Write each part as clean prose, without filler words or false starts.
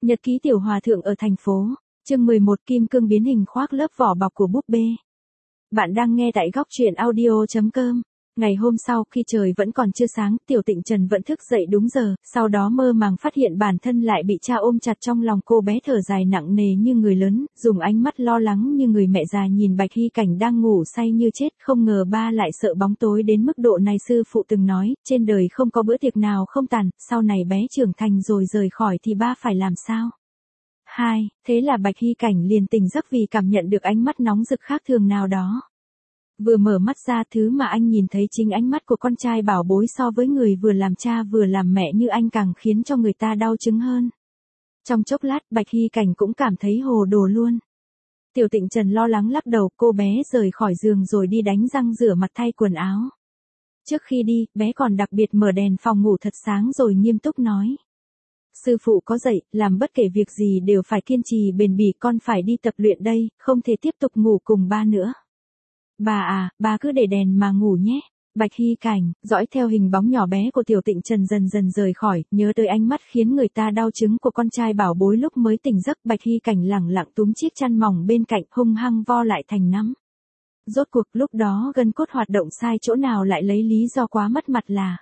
Nhật ký tiểu hòa thượng ở thành phố. Chương 11 Kim cương biến hình khoác lớp vỏ bọc của búp bê. Bạn đang nghe tại góc truyện audio.com. Ngày hôm sau khi trời vẫn còn chưa sáng, Tiểu Tịnh Trần vẫn thức dậy đúng giờ, sau đó mơ màng phát hiện bản thân lại bị cha ôm chặt trong lòng. Cô bé thở dài nặng nề như người lớn, dùng ánh mắt lo lắng như người mẹ già nhìn Bạch Hy Cảnh đang ngủ say như chết. Không ngờ ba lại sợ bóng tối đến mức độ này. Sư phụ từng nói, trên đời không có bữa tiệc nào không tàn, sau này bé trưởng thành rồi rời khỏi thì ba phải làm sao? Thế là Bạch Hy Cảnh liền tỉnh giấc vì cảm nhận được ánh mắt nóng rực khác thường nào đó. Vừa mở mắt ra, thứ mà anh nhìn thấy chính ánh mắt của con trai bảo bối. So với người vừa làm cha vừa làm mẹ như anh càng khiến cho người ta đau chứng hơn. Trong chốc lát Bạch Hy Cảnh cũng cảm thấy hồ đồ luôn. Tiểu Tịnh Trần lo lắng lắc đầu, cô bé rời khỏi giường rồi đi đánh răng rửa mặt thay quần áo. Trước khi đi, bé còn đặc biệt mở đèn phòng ngủ thật sáng rồi nghiêm túc nói. Sư phụ có dạy, làm bất kể việc gì đều phải kiên trì bền bỉ, con phải đi tập luyện đây, không thể tiếp tục ngủ cùng ba nữa. Ba cứ để đèn mà ngủ nhé. Bạch Hy Cảnh, dõi theo hình bóng nhỏ bé của Tiểu Tịnh Trần dần dần rời khỏi, nhớ tới ánh mắt khiến người ta đau chứng của con trai bảo bối lúc mới tỉnh giấc. Bạch Hy Cảnh lẳng lặng túm chiếc chăn mỏng bên cạnh, hung hăng vo lại thành nắm. Rốt cuộc lúc đó gân cốt hoạt động sai chỗ nào lại lấy lý do quá mất mặt là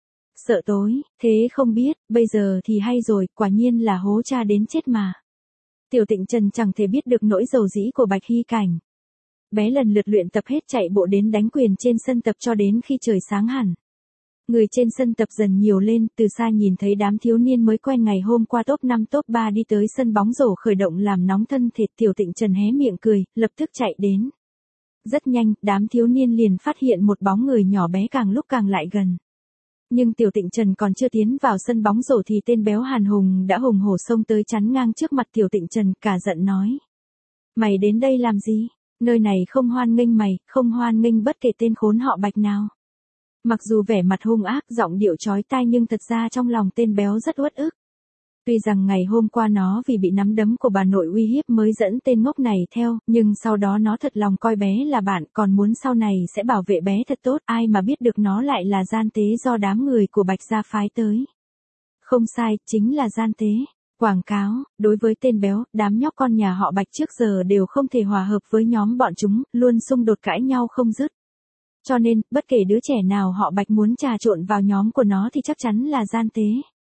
sợ tối, thế không biết, bây giờ thì hay rồi, quả nhiên là hố cha đến chết mà. Tiểu Tịnh Trần chẳng thể biết được nỗi dầu dĩ của Bạch Hy Cảnh. Bé lần lượt luyện tập hết, chạy bộ đến đánh quyền trên sân tập cho đến khi trời sáng hẳn. Người trên sân tập dần nhiều lên, từ xa nhìn thấy đám thiếu niên mới quen ngày hôm qua top 5 top 3 đi tới sân bóng rổ khởi động làm nóng thân thể. Tiểu Tịnh Trần hé miệng cười, lập tức chạy đến. Rất nhanh, đám thiếu niên liền phát hiện một bóng người nhỏ bé càng lúc càng lại gần. Nhưng Tiểu Tịnh Trần còn chưa tiến vào sân bóng rổ thì tên béo Hàn Hùng đã hùng hổ xông tới chắn ngang trước mặt Tiểu Tịnh Trần, cả giận nói. Mày đến đây làm gì? Nơi này không hoan nghênh mày, không hoan nghênh bất kể tên khốn họ Bạch nào. Mặc dù vẻ mặt hung ác, giọng điệu chói tai nhưng thật ra trong lòng tên béo rất uất ức. Tuy rằng ngày hôm qua nó vì bị nắm đấm của bà nội uy hiếp mới dẫn tên ngốc này theo, nhưng sau đó nó thật lòng coi bé là bạn, còn muốn sau này sẽ bảo vệ bé thật tốt. Ai mà biết được nó lại là gian tế do đám người của Bạch gia phái tới. Không sai, chính là gian tế. Quảng cáo, đối với tên béo, đám nhóc con nhà họ Bạch trước giờ đều không thể hòa hợp với nhóm bọn chúng, luôn xung đột cãi nhau không dứt. Cho nên, bất kể đứa trẻ nào họ Bạch muốn trà trộn vào nhóm của nó thì chắc chắn là gian tế.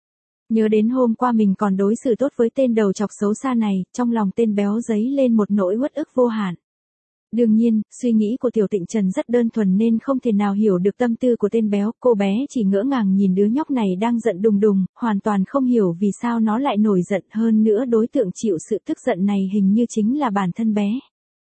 Nhớ đến hôm qua mình còn đối xử tốt với tên đầu chọc xấu xa này, trong lòng tên béo dấy lên một nỗi uất ức vô hạn. Đương nhiên, suy nghĩ của Tiểu Tịnh Trần rất đơn thuần nên không thể nào hiểu được tâm tư của tên béo. Cô bé chỉ ngỡ ngàng nhìn đứa nhóc này đang giận đùng đùng, hoàn toàn không hiểu vì sao nó lại nổi giận. Hơn nữa đối tượng chịu sự tức giận này hình như chính là bản thân bé.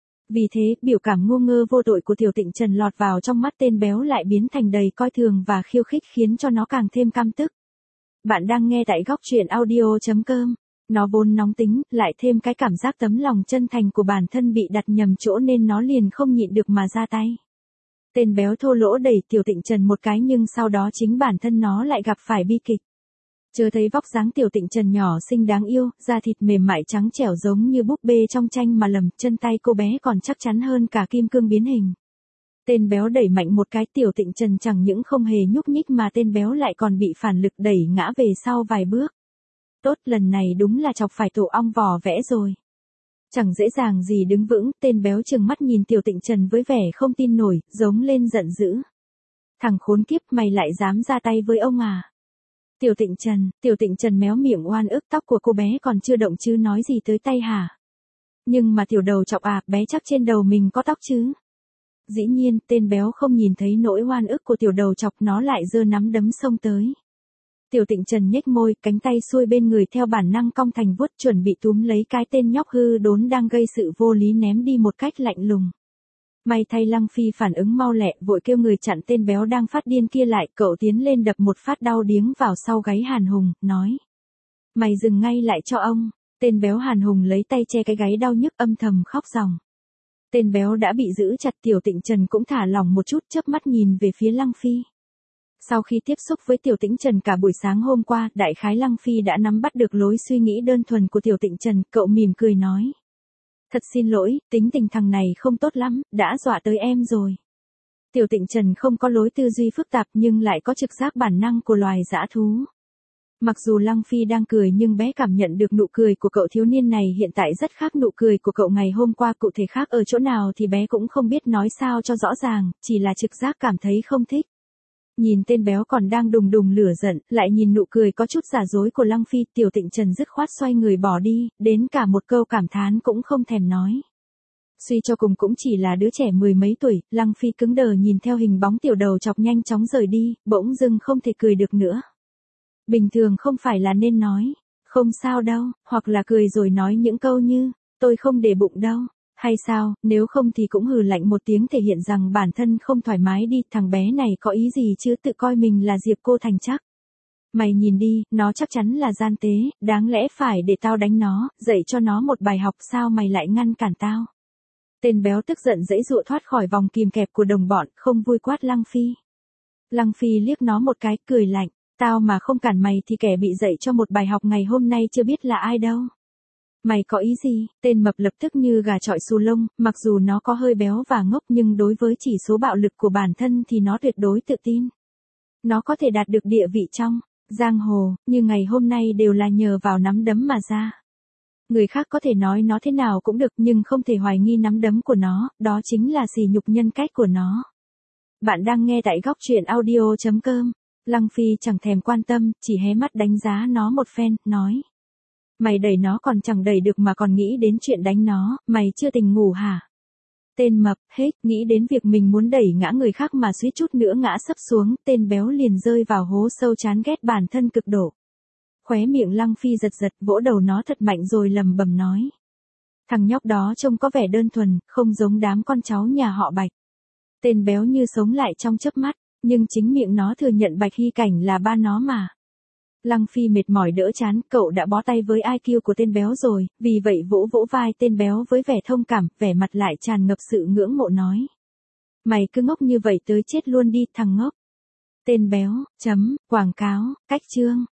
Vì thế, biểu cảm ngu ngơ vô tội của Tiểu Tịnh Trần lọt vào trong mắt tên béo lại biến thành đầy coi thường và khiêu khích, khiến cho nó càng thêm căm tức. Bạn đang nghe tại góc truyện audio.com. Nó vốn nóng tính, lại thêm cái cảm giác tấm lòng chân thành của bản thân bị đặt nhầm chỗ nên nó liền không nhịn được mà ra tay. Tên béo thô lỗ đẩy Tiểu Tịnh Trần một cái nhưng sau đó chính bản thân nó lại gặp phải bi kịch. Chớ thấy vóc dáng Tiểu Tịnh Trần nhỏ xinh đáng yêu, da thịt mềm mại trắng trẻo giống như búp bê trong tranh mà lầm, chân tay cô bé còn chắc chắn hơn cả kim cương biến hình. Tên béo đẩy mạnh một cái, Tiểu Tịnh Trần chẳng những không hề nhúc nhích mà tên béo lại còn bị phản lực đẩy ngã về sau vài bước. Tốt, lần này đúng là chọc phải tổ ong vò vẽ rồi. Chẳng dễ dàng gì đứng vững, tên béo trừng mắt nhìn Tiểu Tịnh Trần với vẻ không tin nổi, giống lên giận dữ. Thằng khốn kiếp, mày lại dám ra tay với ông à? Tiểu Tịnh Trần méo miệng oan ức, tóc của cô bé còn chưa động chứ nói gì tới tay hả? Nhưng mà tiểu đầu chọc à, bé chắc trên đầu mình có tóc chứ? Dĩ nhiên, tên béo không nhìn thấy nỗi oan ức của tiểu đầu chọc, nó lại giơ nắm đấm xông tới. Tiểu Tịnh Trần nhếch môi, cánh tay xuôi bên người theo bản năng cong thành vuốt, chuẩn bị túm lấy cái tên nhóc hư đốn đang gây sự vô lý ném đi một cách lạnh lùng. May thay Lăng Phi phản ứng mau lẹ, vội kêu người chặn tên béo đang phát điên kia lại. Cậu tiến lên đập một phát đau điếng vào sau gáy Hàn Hùng, nói. Mày dừng ngay lại cho ông. Tên béo Hàn Hùng lấy tay che cái gáy đau nhức, âm thầm khóc ròng. Tên béo đã bị giữ chặt, Tiểu Tịnh Trần cũng thả lỏng một chút, chớp mắt nhìn về phía Lăng Phi. Sau khi tiếp xúc với Tiểu Tĩnh Trần cả buổi sáng hôm qua, đại khái Lăng Phi đã nắm bắt được lối suy nghĩ đơn thuần của Tiểu Tịnh Trần, cậu mỉm cười nói. Thật xin lỗi, tính tình thằng này không tốt lắm, đã dọa tới em rồi. Tiểu Tịnh Trần không có lối tư duy phức tạp nhưng lại có trực giác bản năng của loài dã thú. Mặc dù Lăng Phi đang cười nhưng bé cảm nhận được nụ cười của cậu thiếu niên này hiện tại rất khác nụ cười của cậu ngày hôm qua, cụ thể khác ở chỗ nào thì bé cũng không biết nói sao cho rõ ràng, chỉ là trực giác cảm thấy không thích. Nhìn tên béo còn đang đùng đùng lửa giận, lại nhìn nụ cười có chút giả dối của Lăng Phi, Tiểu Tịnh Trần dứt khoát xoay người bỏ đi, đến cả một câu cảm thán cũng không thèm nói. Suy cho cùng cũng chỉ là đứa trẻ mười mấy tuổi, Lăng Phi cứng đờ nhìn theo hình bóng tiểu đầu chọc nhanh chóng rời đi, bỗng dưng không thể cười được nữa. Bình thường không phải là nên nói, không sao đâu, hoặc là cười rồi nói những câu như, tôi không để bụng đâu, hay sao, nếu không thì cũng hừ lạnh một tiếng thể hiện rằng bản thân không thoải mái đi, thằng bé này có ý gì chứ, tự coi mình là Diệp Cô Thành chắc. Mày nhìn đi, nó chắc chắn là gian tế, đáng lẽ phải để tao đánh nó, dạy cho nó một bài học, sao mày lại ngăn cản tao. Tên béo tức giận giãy giụa thoát khỏi vòng kìm kẹp của đồng bọn, không vui quát Lăng Phi. Lăng Phi liếc nó một cái, cười lạnh, tao mà không cản mày thì kẻ bị dạy cho một bài học ngày hôm nay chưa biết là ai đâu. Mày có ý gì? Tên mập lập tức như gà chọi xù lông, mặc dù nó có hơi béo và ngốc nhưng đối với chỉ số bạo lực của bản thân thì nó tuyệt đối tự tin. Nó có thể đạt được địa vị trong giang hồ, như ngày hôm nay đều là nhờ vào nắm đấm mà ra. Người khác có thể nói nó thế nào cũng được nhưng không thể hoài nghi nắm đấm của nó, đó chính là sỉ nhục nhân cách của nó. Bạn đang nghe tại góc truyện audio.com. Lăng Phi chẳng thèm quan tâm, chỉ hé mắt đánh giá nó một phen, nói. Mày đẩy nó còn chẳng đẩy được mà còn nghĩ đến chuyện đánh nó, mày chưa tỉnh ngủ hả? Tên mập, hết, nghĩ đến việc mình muốn đẩy ngã người khác mà suýt chút nữa ngã sấp xuống, tên béo liền rơi vào hố sâu chán ghét bản thân cực độ. Khóe miệng Lăng Phi giật giật, vỗ đầu nó thật mạnh rồi lầm bầm nói. Thằng nhóc đó trông có vẻ đơn thuần, không giống đám con cháu nhà họ Bạch. Tên béo như sống lại trong chớp mắt, nhưng chính miệng nó thừa nhận Bạch Hy Cảnh là ba nó mà. Lăng Phi mệt mỏi đỡ chán, cậu đã bó tay với IQ của tên béo rồi, vì vậy vỗ vỗ vai tên béo với vẻ thông cảm, vẻ mặt lại tràn ngập sự ngưỡng mộ nói. Mày cứ ngốc như vậy tới chết luôn đi, thằng ngốc. Tên béo, quảng cáo, cách chương.